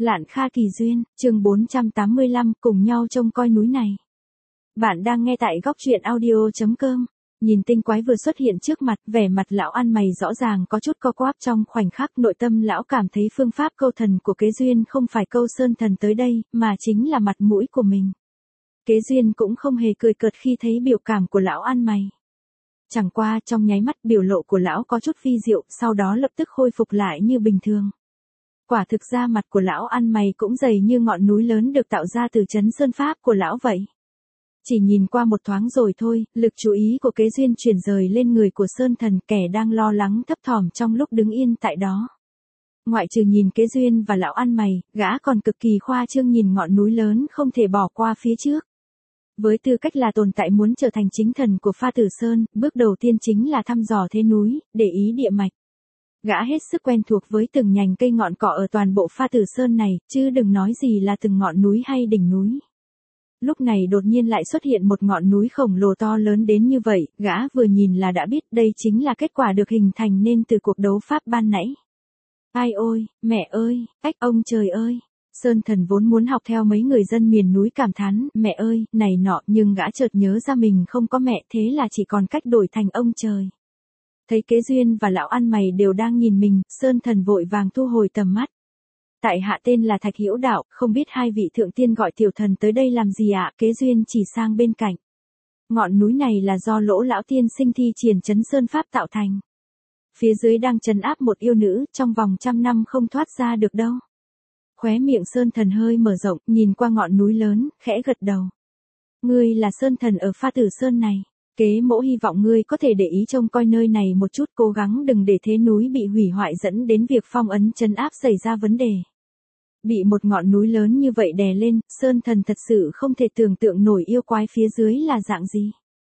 Lạn Kha Kỳ Duyên, chương 485, cùng nhau trông coi núi này. Bạn đang nghe tại góc truyện audio.com. Nhìn tinh quái vừa xuất hiện trước mặt, vẻ mặt lão ăn mày rõ ràng có chút co quắp trong khoảnh khắc, nội tâm lão cảm thấy phương pháp câu thần của Kế Duyên không phải câu sơn thần tới đây, mà chính là mặt mũi của mình. Kế Duyên cũng không hề cười cợt khi thấy biểu cảm của lão ăn mày. Chẳng qua trong nháy mắt biểu lộ của lão có chút vi diệu, sau đó lập tức khôi phục lại như bình thường. Quả thực ra mặt của lão ăn mày cũng dày như ngọn núi lớn được tạo ra từ chấn sơn pháp của lão vậy. Chỉ nhìn qua một thoáng rồi thôi, lực chú ý của Kế Duyên chuyển rời lên người của sơn thần, kẻ đang lo lắng thấp thỏm trong lúc đứng yên tại đó. Ngoại trừ nhìn Kế Duyên và lão ăn mày, gã còn cực kỳ khoa trương nhìn ngọn núi lớn không thể bỏ qua phía trước. Với tư cách là tồn tại muốn trở thành chính thần của Pha Tử Sơn, bước đầu tiên chính là thăm dò thế núi, để ý địa mạch. Gã hết sức quen thuộc với từng nhành cây ngọn cỏ ở toàn bộ Pha Tử Sơn này, chứ đừng nói gì là từng ngọn núi hay đỉnh núi. Lúc này đột nhiên lại xuất hiện một ngọn núi khổng lồ to lớn đến như vậy, gã vừa nhìn là đã biết đây chính là kết quả được hình thành nên từ cuộc đấu pháp ban nãy. Ai ôi, mẹ ơi, ách ông trời ơi! Sơn thần vốn muốn học theo mấy người dân miền núi cảm thán, mẹ ơi, này nọ, nhưng gã chợt nhớ ra mình không có mẹ, thế là chỉ còn cách đổi thành ông trời. Thấy Kế Duyên và lão ăn mày đều đang nhìn mình, Sơn thần vội vàng thu hồi tầm mắt. Tại hạ tên là Thạch Hữu Đạo, không biết hai vị thượng tiên gọi tiểu thần tới đây làm gì ạ? Kế Duyên chỉ sang bên cạnh. Ngọn núi này là do Lỗ lão tiên sinh thi triển chấn sơn pháp tạo thành. Phía dưới đang trấn áp một yêu nữ, trong vòng 100 năm không thoát ra được đâu. Khóe miệng Sơn thần hơi mở rộng, nhìn qua ngọn núi lớn, khẽ gật đầu. Ngươi là Sơn thần ở Pha Tử Sơn này. Kế mỗ hy vọng ngươi có thể để ý trông coi nơi này một chút, cố gắng đừng để thế núi bị hủy hoại dẫn đến việc phong ấn trấn áp xảy ra vấn đề. Bị một ngọn núi lớn như vậy đè lên, Sơn thần thật sự không thể tưởng tượng nổi yêu quái phía dưới là dạng gì.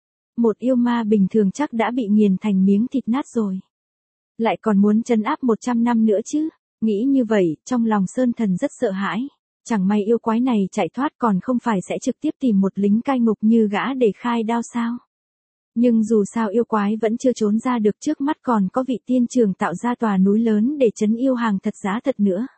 Một yêu ma bình thường chắc đã bị nghiền thành miếng thịt nát rồi. Lại còn muốn trấn áp 100 năm nữa chứ. Nghĩ như vậy, trong lòng Sơn thần rất sợ hãi. Chẳng may yêu quái này chạy thoát còn không phải sẽ trực tiếp tìm một lính cai ngục như gã để khai đao sao. Nhưng dù sao yêu quái vẫn chưa trốn ra được, trước mắt còn có vị tiên trường tạo ra tòa núi lớn để trấn yêu hàng thật giá thật nữa.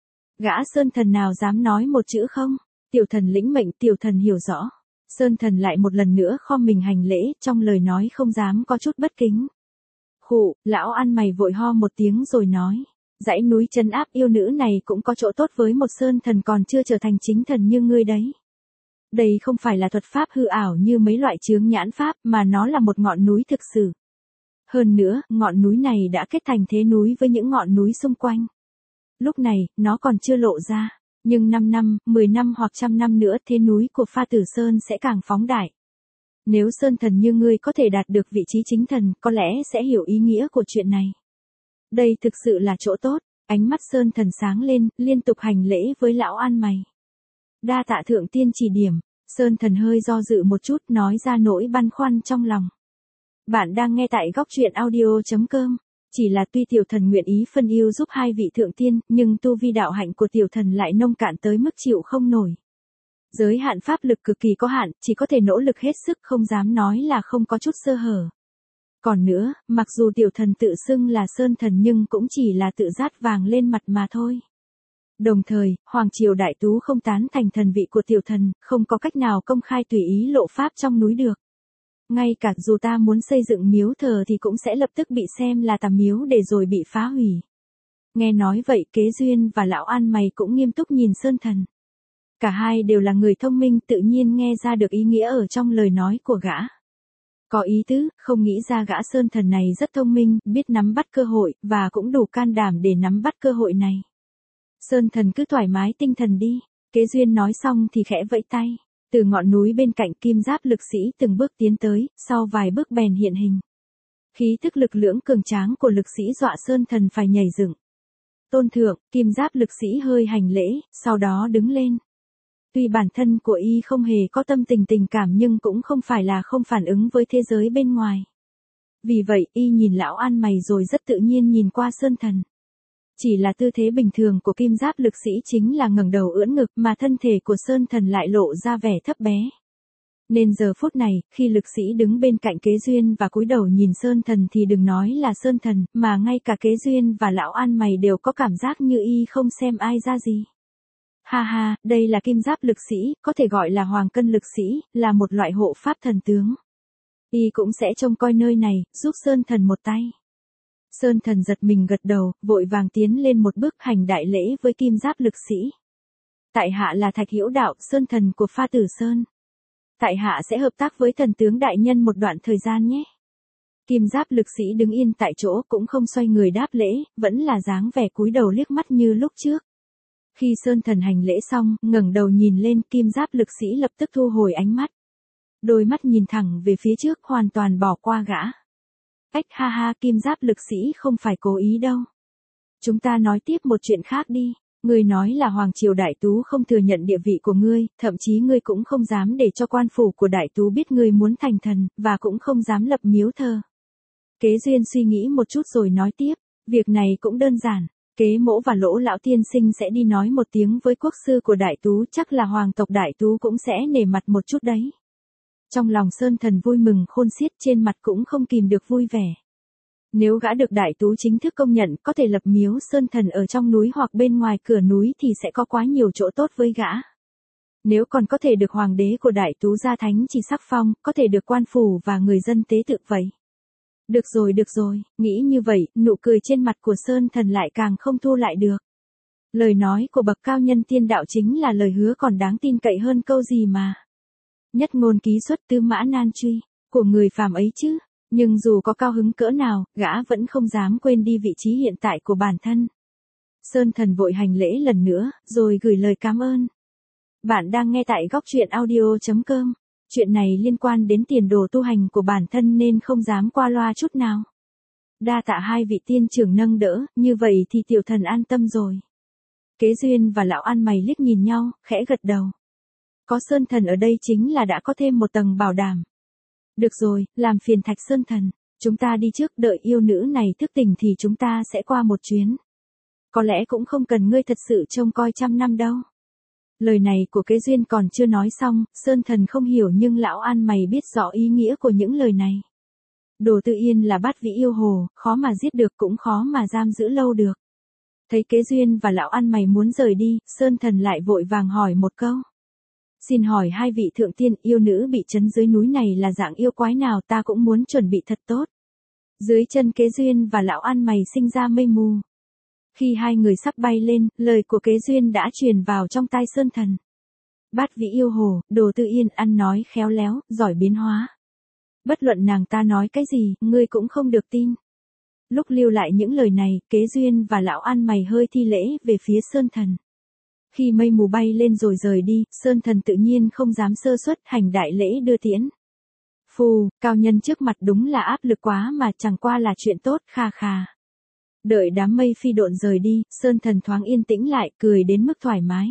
Gã Sơn thần nào dám nói một chữ không? Tiểu thần lĩnh mệnh, tiểu thần hiểu rõ. Sơn thần lại một lần nữa khom mình hành lễ, trong lời nói không dám có chút bất kính. Khụ, lão ăn mày vội ho một tiếng rồi nói. Dãy núi trấn áp yêu nữ này cũng có chỗ tốt với một Sơn thần còn chưa trở thành chính thần như ngươi đấy. Đây không phải là thuật pháp hư ảo như mấy loại chướng nhãn pháp, mà nó là một ngọn núi thực sự. Hơn nữa, ngọn núi này đã kết thành thế núi với những ngọn núi xung quanh. Lúc này, nó còn chưa lộ ra, nhưng 5 năm, 10 năm hoặc 100 năm nữa thế núi của Pha Tử Sơn sẽ càng phóng đại. Nếu Sơn thần như ngươi có thể đạt được vị trí chính thần, có lẽ sẽ hiểu ý nghĩa của chuyện này. Đây thực sự là chỗ tốt, ánh mắt Sơn thần sáng lên, liên tục hành lễ với lão ăn mày. Đa tạ thượng tiên chỉ điểm. Sơn thần hơi do dự một chút, nói ra nỗi băn khoăn trong lòng. Bạn đang nghe tại góc truyện audio.com. Chỉ là tuy tiểu thần nguyện ý phân ưu giúp hai vị thượng tiên, nhưng tu vi đạo hạnh của tiểu thần lại nông cạn tới mức chịu không nổi. Giới hạn pháp lực cực kỳ có hạn, chỉ có thể nỗ lực hết sức, không dám nói là không có chút sơ hở. Còn nữa, mặc dù tiểu thần tự xưng là Sơn thần nhưng cũng chỉ là tự dát vàng lên mặt mà thôi. Đồng thời, Hoàng Triều Đại Tú không tán thành thần vị của tiểu thần, không có cách nào công khai tùy ý lộ pháp trong núi được. Ngay cả dù ta muốn xây dựng miếu thờ thì cũng sẽ lập tức bị xem là tà miếu để rồi bị phá hủy. Nghe nói vậy, Kế Duyên và lão ăn mày cũng nghiêm túc nhìn Sơn thần. Cả hai đều là người thông minh, tự nhiên nghe ra được ý nghĩa ở trong lời nói của gã. Có ý tứ, không nghĩ ra gã Sơn thần này rất thông minh, biết nắm bắt cơ hội, và cũng đủ can đảm để nắm bắt cơ hội này. Sơn thần cứ thoải mái tinh thần đi. Kế Duyên nói xong thì khẽ vẫy tay. Từ ngọn núi bên cạnh kim giáp lực sĩ từng bước tiến tới, sau vài bước bèn hiện hình. Khí thức lực lưỡng cường tráng của lực sĩ dọa Sơn thần phải nhảy dựng. Tôn thượng, kim giáp lực sĩ hơi hành lễ, sau đó đứng lên. Tuy bản thân của y không hề có tâm tình tình cảm nhưng cũng không phải là không phản ứng với thế giới bên ngoài. Vì vậy, y nhìn lão ăn mày rồi rất tự nhiên nhìn qua Sơn thần. Chỉ là tư thế bình thường của kim giáp lực sĩ chính là ngẩng đầu ưỡn ngực, mà thân thể của Sơn thần lại lộ ra vẻ thấp bé. Nên giờ phút này, khi lực sĩ đứng bên cạnh Kế Duyên và cúi đầu nhìn Sơn thần thì đừng nói là Sơn thần, mà ngay cả Kế Duyên và lão ăn mày đều có cảm giác như y không xem ai ra gì. Ha ha, đây là kim giáp lực sĩ, có thể gọi là hoàng cân lực sĩ, là một loại hộ pháp thần tướng. Y cũng sẽ trông coi nơi này, giúp Sơn Thần một tay. Sơn Thần giật mình gật đầu, vội vàng tiến lên một bước hành đại lễ với kim giáp lực sĩ. Tại hạ là Thạch Hữu Đạo, Sơn Thần của Pha Tử Sơn. Tại hạ sẽ hợp tác với thần tướng đại nhân một đoạn thời gian nhé. Kim giáp lực sĩ đứng yên tại chỗ cũng không xoay người đáp lễ, vẫn là dáng vẻ cúi đầu liếc mắt như lúc trước. Khi Sơn Thần hành lễ xong, ngẩng đầu nhìn lên, kim giáp lực sĩ lập tức thu hồi ánh mắt. Đôi mắt nhìn thẳng về phía trước, hoàn toàn bỏ qua gã. Ách ha ha, kim giáp lực sĩ không phải cố ý đâu. Chúng ta nói tiếp một chuyện khác đi. Ngươi nói là Hoàng Triều Đại Tú không thừa nhận địa vị của ngươi, thậm chí ngươi cũng không dám để cho quan phủ của Đại Tú biết ngươi muốn thành thần, và cũng không dám lập miếu thờ. Kế Duyên suy nghĩ một chút rồi nói tiếp, việc này cũng đơn giản. Kế Mỗ và Lỗ lão tiên sinh sẽ đi nói một tiếng với quốc sư của Đại Tú, chắc là hoàng tộc Đại Tú cũng sẽ nể mặt một chút đấy. Trong lòng Sơn Thần vui mừng khôn xiết, trên mặt cũng không kìm được vui vẻ. Nếu gã được Đại Tú chính thức công nhận có thể lập miếu Sơn Thần ở trong núi hoặc bên ngoài cửa núi thì sẽ có quá nhiều chỗ tốt với gã. Nếu còn có thể được hoàng đế của Đại Tú gia thánh chỉ sắc phong, có thể được quan phủ và người dân tế tự vậy. Được rồi, nghĩ như vậy, nụ cười trên mặt của Sơn Thần lại càng không thu lại được. Lời nói của bậc cao nhân tiên đạo chính là lời hứa còn đáng tin cậy hơn câu gì mà. Nhất ngôn ký xuất tư mã nan truy, của người phàm ấy chứ. Nhưng dù có cao hứng cỡ nào, gã vẫn không dám quên đi vị trí hiện tại của bản thân. Sơn Thần vội hành lễ lần nữa, rồi gửi lời cảm ơn. Bạn đang nghe tại Góc Truyện Audio.com. Chuyện này liên quan đến tiền đồ tu hành của bản thân nên không dám qua loa chút nào. Đa tạ hai vị tiên trưởng nâng đỡ, như vậy thì tiểu thần an tâm rồi. Kế Duyên và lão ăn mày liếc nhìn nhau, khẽ gật đầu. Có Sơn Thần ở đây chính là đã có thêm một tầng bảo đảm. Được rồi, làm phiền Thạch Sơn Thần, chúng ta đi trước, đợi yêu nữ này thức tỉnh thì chúng ta sẽ qua một chuyến. Có lẽ cũng không cần ngươi thật sự trông coi 100 năm đâu. Lời này của Kế Duyên còn chưa nói xong, Sơn Thần không hiểu nhưng lão ăn mày biết rõ ý nghĩa của những lời này. Đồ Tự Yên là bát vĩ yêu hồ, khó mà giết được cũng khó mà giam giữ lâu được. Thấy Kế Duyên và lão ăn mày muốn rời đi, Sơn Thần lại vội vàng hỏi một câu. Xin hỏi hai vị thượng tiên, yêu nữ bị trấn dưới núi này là dạng yêu quái nào, ta cũng muốn chuẩn bị thật tốt. Dưới chân Kế Duyên và lão ăn mày sinh ra mây mù. Khi hai người sắp bay lên, lời của Kế Duyên đã truyền vào trong tai Sơn Thần. Bát vĩ yêu hồ, Đồ Tự Yên ăn nói khéo léo, giỏi biến hóa. Bất luận nàng ta nói cái gì, ngươi cũng không được tin. Lúc lưu lại những lời này, Kế Duyên và lão ăn mày hơi thi lễ về phía Sơn Thần. Khi mây mù bay lên rồi rời đi, Sơn Thần tự nhiên không dám sơ suất, hành đại lễ đưa tiễn. Phù, cao nhân trước mặt đúng là áp lực quá mà chẳng qua là chuyện tốt, kha khà. Đợi đám mây phi độn rời đi, Sơn Thần thoáng yên tĩnh lại, cười đến mức thoải mái.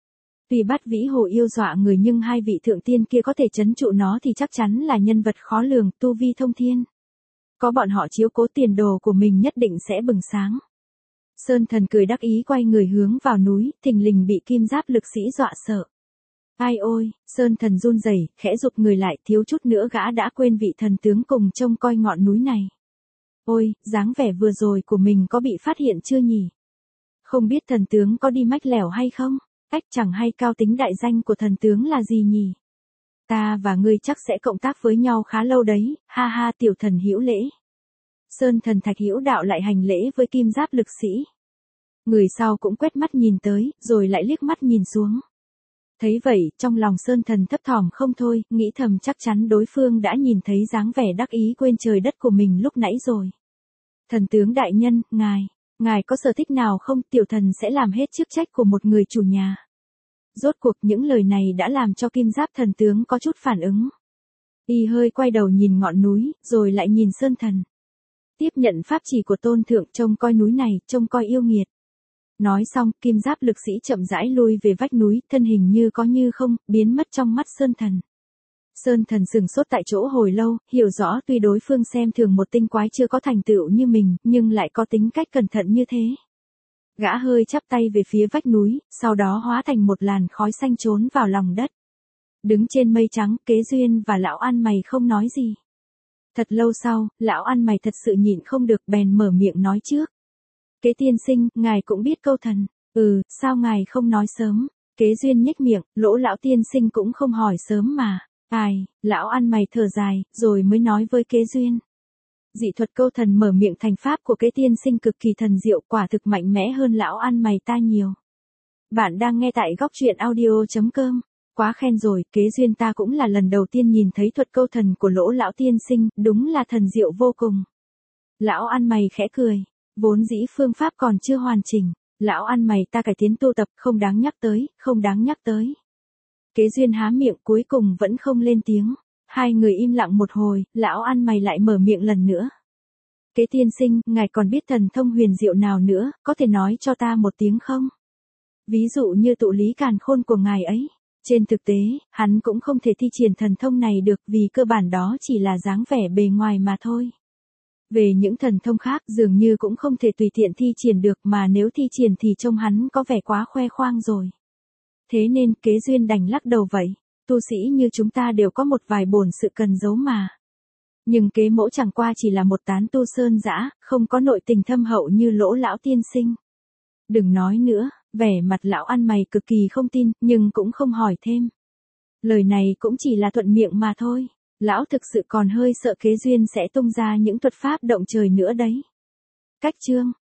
Tuy bát vĩ hồ yêu dọa người nhưng hai vị thượng tiên kia có thể trấn trụ nó thì chắc chắn là nhân vật khó lường, tu vi thông thiên. Có bọn họ chiếu cố, tiền đồ của mình nhất định sẽ bừng sáng. Sơn Thần cười đắc ý quay người hướng vào núi, thình lình bị kim giáp lực sĩ dọa sợ. Ai ôi, Sơn Thần run rẩy, khẽ rụt người lại, thiếu chút nữa gã đã quên vị thần tướng cùng trông coi ngọn núi này. Ôi, dáng vẻ vừa rồi của mình có bị phát hiện chưa nhỉ? Không biết thần tướng có đi mách lẻo hay không? Cách chẳng hay cao tính đại danh của thần tướng là gì nhỉ? Ta và ngươi chắc sẽ cộng tác với nhau khá lâu đấy, ha ha, tiểu thần hữu lễ. Sơn Thần Thạch Hữu Đạo lại hành lễ với kim giáp lực sĩ. Người sau cũng quét mắt nhìn tới, rồi lại liếc mắt nhìn xuống. Thấy vậy, trong lòng Sơn Thần thấp thỏm không thôi, nghĩ thầm chắc chắn đối phương đã nhìn thấy dáng vẻ đắc ý quên trời đất của mình lúc nãy rồi. Thần tướng đại nhân, ngài có sở thích nào không, tiểu thần sẽ làm hết chức trách của một người chủ nhà. Rốt cuộc những lời này đã làm cho kim giáp thần tướng có chút phản ứng. Y hơi quay đầu nhìn ngọn núi, rồi lại nhìn Sơn Thần. Tiếp nhận pháp chỉ của tôn thượng, trông coi núi này, trông coi yêu nghiệt. Nói xong, kim giáp lực sĩ chậm rãi lui về vách núi, thân hình như có như không, biến mất trong mắt Sơn Thần. Sơn Thần sừng sốt tại chỗ hồi lâu, hiểu rõ tuy đối phương xem thường một tinh quái chưa có thành tựu như mình, nhưng lại có tính cách cẩn thận như thế. Gã hơi chắp tay về phía vách núi, sau đó hóa thành một làn khói xanh trốn vào lòng đất. Đứng trên mây trắng, Kế Duyên và lão ăn mày không nói gì. Thật lâu sau, lão ăn mày thật sự nhịn không được bèn mở miệng nói trước. Kế tiên sinh, ngài cũng biết câu thần. Sao ngài không nói sớm? Kế Duyên nhếch miệng, Lỗ lão tiên sinh cũng không hỏi sớm mà. Ai, lão ăn mày thở dài, rồi mới nói với Kế Duyên. Dị thuật câu thần mở miệng thành pháp của Kế tiên sinh cực kỳ thần diệu, quả thực mạnh mẽ hơn lão ăn mày ta nhiều. Bạn đang nghe tại góc truyện audio.com. Quá khen rồi, Kế Duyên ta cũng là lần đầu tiên nhìn thấy thuật câu thần của Lỗ lão tiên sinh, đúng là thần diệu vô cùng. Lão ăn mày khẽ cười, vốn dĩ phương pháp còn chưa hoàn chỉnh, lão ăn mày ta cải tiến tu tập, không đáng nhắc tới, không đáng nhắc tới. Kế Duyên há miệng cuối cùng vẫn không lên tiếng. Hai người im lặng một hồi, lão ăn mày lại mở miệng lần nữa. Kế tiên sinh, ngài còn biết thần thông huyền diệu nào nữa, có thể nói cho ta một tiếng không? Ví dụ như tụ lý càn khôn của ngài ấy. Trên thực tế, hắn cũng không thể thi triển thần thông này được vì cơ bản đó chỉ là dáng vẻ bề ngoài mà thôi. Về những thần thông khác dường như cũng không thể tùy tiện thi triển được mà nếu thi triển thì trông hắn có vẻ quá khoe khoang rồi. Thế nên Kế Duyên đành lắc đầu vậy. Tu sĩ như chúng ta đều có một vài bổn sự cần giấu mà. Nhưng Kế mỗ chẳng qua chỉ là một tán tu sơn dã, không có nội tình thâm hậu như Lỗ lão tiên sinh. Đừng nói nữa, vẻ mặt lão ăn mày cực kỳ không tin, nhưng cũng không hỏi thêm. Lời này cũng chỉ là thuận miệng mà thôi. Lão thực sự còn hơi sợ Kế Duyên sẽ tung ra những thuật pháp động trời nữa đấy. Cách chương